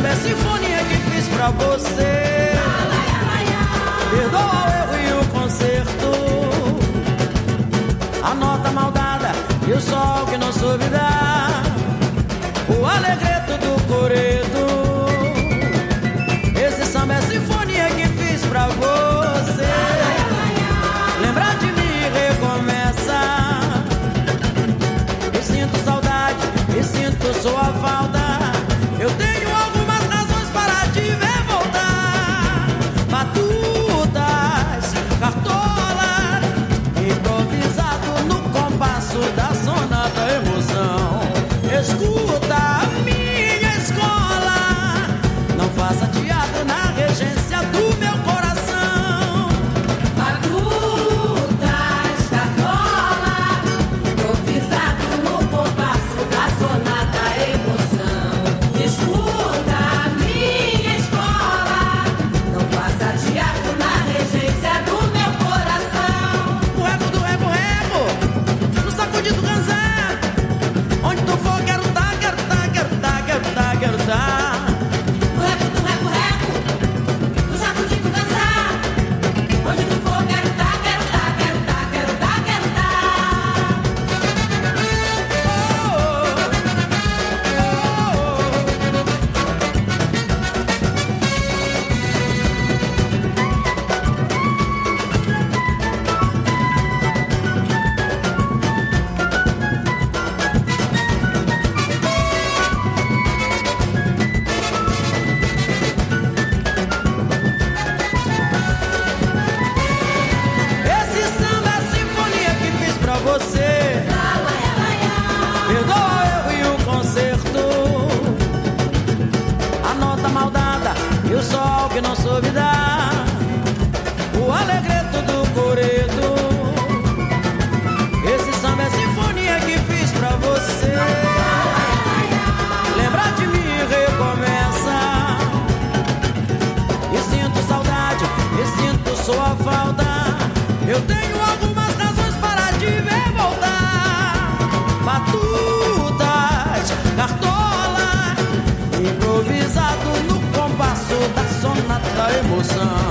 é sinfonia que fiz pra você. Perdoa o erro e o conserto, a nota maldada e o sol que não soube dar, o alegreto do coreto. Esse samba é sinfonia que fiz pra você. Lembrar de mim recomeça. Eu sinto saudade e sinto sua falta. Eu tenho algumas razões para te ver voltar. Batutas, cartola, improvisado no compasso da sonata emoção. Escuta a minha escola, não faça teatro na regência do meu coração. Batutas, cartola, improvisado no compasso da sonata emoção. Escuta a minha escola, não faça teatro na regência do meu coração. O rego do rego, no sacudi do ganzé. Onde tu for, quero tá, quero tá, quero tá, quero tá, quero tá. O rego do rego, no sacudi do dançar. Onde tu for, quero tá, quero tá, quero tá, quero tá, quero tá. Esse samba é a sinfonia que fiz pra você. Perdoa o erro e o conserto, a nota maldada e o sol que não soube dar, o alegreto do coreto. Esse samba é a sinfonia que fiz pra você. Lembrar de mim recomeça. E sinto saudade, e sinto sua falta. Eu tenho algumas razões para te ver voltar. Batutas, cartola, improvisado no compasso da sonata emoção.